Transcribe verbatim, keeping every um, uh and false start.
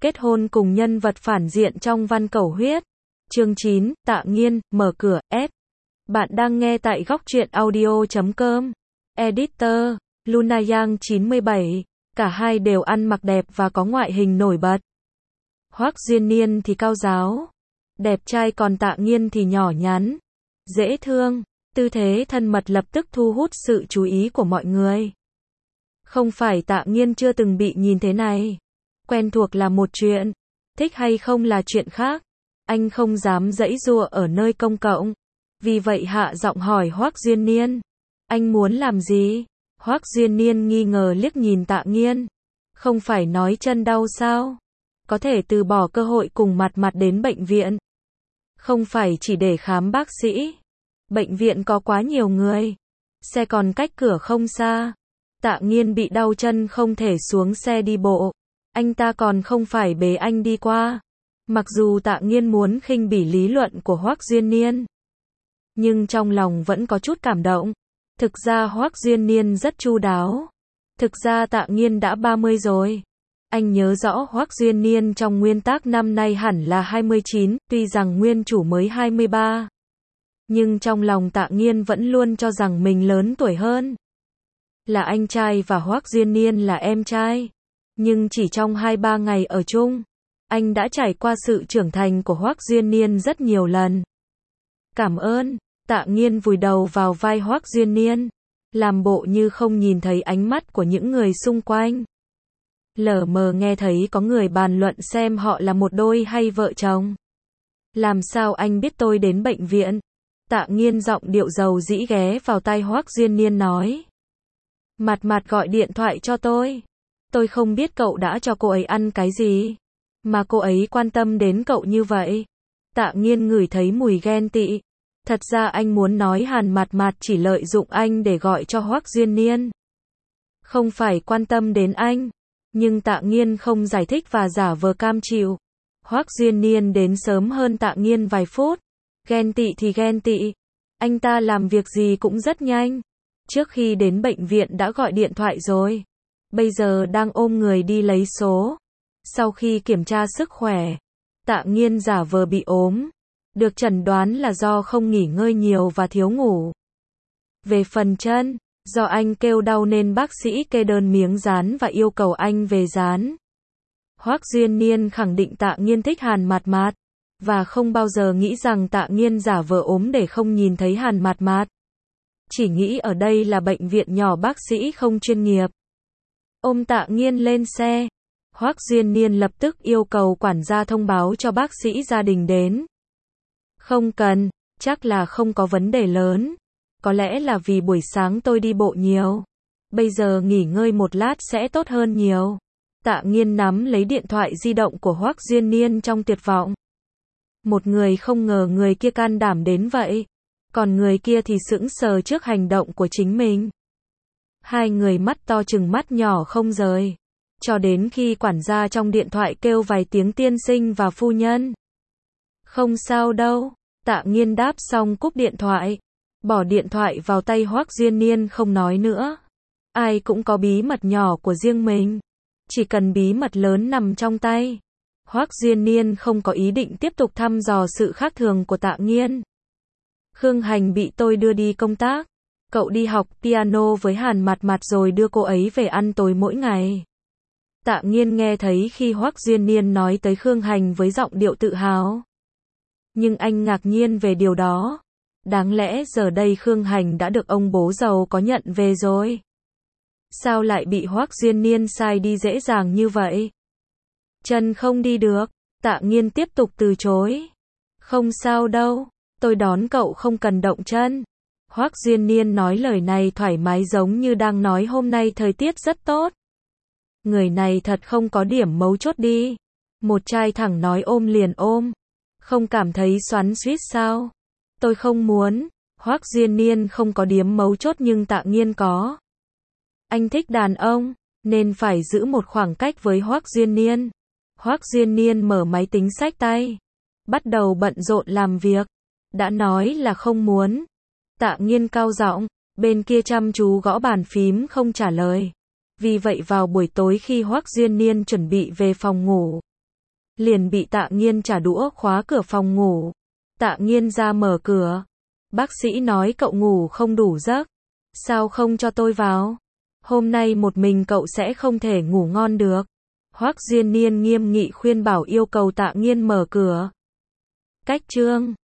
Kết hôn cùng nhân vật phản diện trong Văn Cẩu Huyết. Chương chín, Tạ Nghiên, mở cửa, S. Bạn đang nghe tại góc truyện audio chấm com. Editor, Luna Yang chín mươi bảy. Cả hai đều ăn mặc đẹp và có ngoại hình nổi bật. Hoắc Duyên Niên thì cao ráo, đẹp trai, còn Tạ Nghiên thì nhỏ nhắn, dễ thương. Tư thế thân mật lập tức thu hút sự chú ý của mọi người. Không phải Tạ Nghiên chưa từng bị nhìn thế này. Quen thuộc là một chuyện, thích hay không là chuyện khác. Anh không dám giãy giụa ở nơi công cộng, vì vậy hạ giọng hỏi Hoắc Duyên Niên, anh muốn làm gì? Hoắc Duyên Niên nghi ngờ liếc nhìn Tạ Nghiên. Không phải nói chân đau sao? Có thể từ bỏ cơ hội cùng mặt mặt đến bệnh viện. Không phải chỉ để khám bác sĩ. Bệnh viện có quá nhiều người. Xe còn cách cửa không xa. Tạ Nghiên bị đau chân không thể xuống xe đi bộ. Anh ta còn không phải bế anh đi qua. Mặc dù Tạ Nghiên muốn khinh bỉ lý luận của Hoắc Duyên Niên, nhưng trong lòng vẫn có chút cảm động. Thực ra Hoắc Duyên Niên rất chu đáo. Thực ra Tạ Nghiên đã ba mươi rồi. Anh nhớ rõ Hoắc Duyên Niên trong nguyên tác năm nay hẳn là hai mươi chín, tuy rằng nguyên chủ mới hai mươi ba. Nhưng trong lòng Tạ Nghiên vẫn luôn cho rằng mình lớn tuổi hơn. Là anh trai và Hoắc Duyên Niên là em trai. Nhưng chỉ trong hai ba ngày ở chung, anh đã trải qua sự trưởng thành của Hoắc Duyên Niên rất nhiều lần. Cảm ơn. Tạ Nghiên vùi đầu vào vai Hoắc Duyên Niên, làm bộ như không nhìn thấy ánh mắt của những người xung quanh. Lờ mờ nghe thấy có người bàn luận xem họ là một đôi hay vợ chồng. Làm sao anh biết tôi đến bệnh viện? Tạ Nghiên giọng điệu dầu dĩ ghé vào tai Hoắc Duyên Niên nói. Mặt mặt gọi điện thoại cho tôi. Tôi không biết cậu đã cho cô ấy ăn cái gì, mà cô ấy quan tâm đến cậu như vậy. Tạ Nghiên ngửi thấy mùi ghen tị. Thật ra anh muốn nói Hàn Mạt Mạt chỉ lợi dụng anh để gọi cho Hoắc Duyên Niên, không phải quan tâm đến anh. Nhưng Tạ Nghiên không giải thích và giả vờ cam chịu. Hoắc Duyên Niên đến sớm hơn Tạ Nghiên vài phút. Ghen tị thì ghen tị. Anh ta làm việc gì cũng rất nhanh. Trước khi đến bệnh viện đã gọi điện thoại rồi. Bây giờ đang ôm người đi lấy số. Sau khi kiểm tra sức khỏe, Tạ Nghiên giả vờ bị ốm. Được chẩn đoán là do không nghỉ ngơi nhiều và thiếu ngủ. Về phần chân, do anh kêu đau nên bác sĩ kê đơn miếng dán và yêu cầu anh về dán. Hoắc Duyên Niên khẳng định Tạ Nghiên thích Hàn Mạt Mạt, và không bao giờ nghĩ rằng Tạ Nghiên giả vờ ốm để không nhìn thấy Hàn Mạt Mạt. Chỉ nghĩ ở đây là bệnh viện nhỏ, bác sĩ không chuyên nghiệp. Ôm Tạ Nghiên lên xe, Hoắc Duyên Niên lập tức yêu cầu quản gia thông báo cho bác sĩ gia đình đến. Không cần, chắc là không có vấn đề lớn. Có lẽ là vì buổi sáng tôi đi bộ nhiều. Bây giờ nghỉ ngơi một lát sẽ tốt hơn nhiều. Tạ Nghiên nắm lấy điện thoại di động của Hoắc Duyên Niên trong tuyệt vọng. Một người không ngờ người kia can đảm đến vậy. Còn người kia thì sững sờ trước hành động của chính mình. Hai người mắt to chừng mắt nhỏ không rời. Cho đến khi quản gia trong điện thoại kêu vài tiếng tiên sinh và phu nhân. Không sao đâu. Tạ Nghiên đáp xong cúp điện thoại. Bỏ điện thoại vào tay Hoắc Duyên Niên không nói nữa. Ai cũng có bí mật nhỏ của riêng mình. Chỉ cần bí mật lớn nằm trong tay. Hoắc Duyên Niên không có ý định tiếp tục thăm dò sự khác thường của Tạ Nghiên. Khương Hành bị tôi đưa đi công tác. Cậu đi học piano với Hàn Mạt Mạt rồi đưa cô ấy về ăn tối mỗi ngày. Tạ Nghiên nghe thấy khi Hoắc Duyên Niên nói tới Khương Hành với giọng điệu tự hào. Nhưng anh ngạc nhiên về điều đó. Đáng lẽ giờ đây Khương Hành đã được ông bố giàu có nhận về rồi. Sao lại bị Hoắc Duyên Niên sai đi dễ dàng như vậy? Chân không đi được. Tạ Nghiên tiếp tục từ chối. Không sao đâu, tôi đón cậu không cần động chân. Hoắc Duyên Niên nói lời này thoải mái giống như đang nói hôm nay thời tiết rất tốt. Người này thật không có điểm mấu chốt đi. Một trai thẳng nói ôm liền ôm. Không cảm thấy xoắn xuýt sao? Tôi không muốn. Hoắc Duyên Niên không có điểm mấu chốt nhưng Tạ Nghiên có. Anh thích đàn ông, nên phải giữ một khoảng cách với Hoắc Duyên Niên. Hoắc Duyên Niên mở máy tính xách tay. Bắt đầu bận rộn làm việc. Đã nói là không muốn. Tạ Nghiên cao giọng, bên kia chăm chú gõ bàn phím không trả lời. Vì vậy vào buổi tối khi Hoắc Duyên Niên chuẩn bị về phòng ngủ, liền bị Tạ Nghiên trả đũa khóa cửa phòng ngủ. Tạ Nghiên ra mở cửa. Bác sĩ nói cậu ngủ không đủ giấc. Sao không cho tôi vào? Hôm nay một mình cậu sẽ không thể ngủ ngon được. Hoắc Duyên Niên nghiêm nghị khuyên bảo yêu cầu Tạ Nghiên mở cửa. Cách chương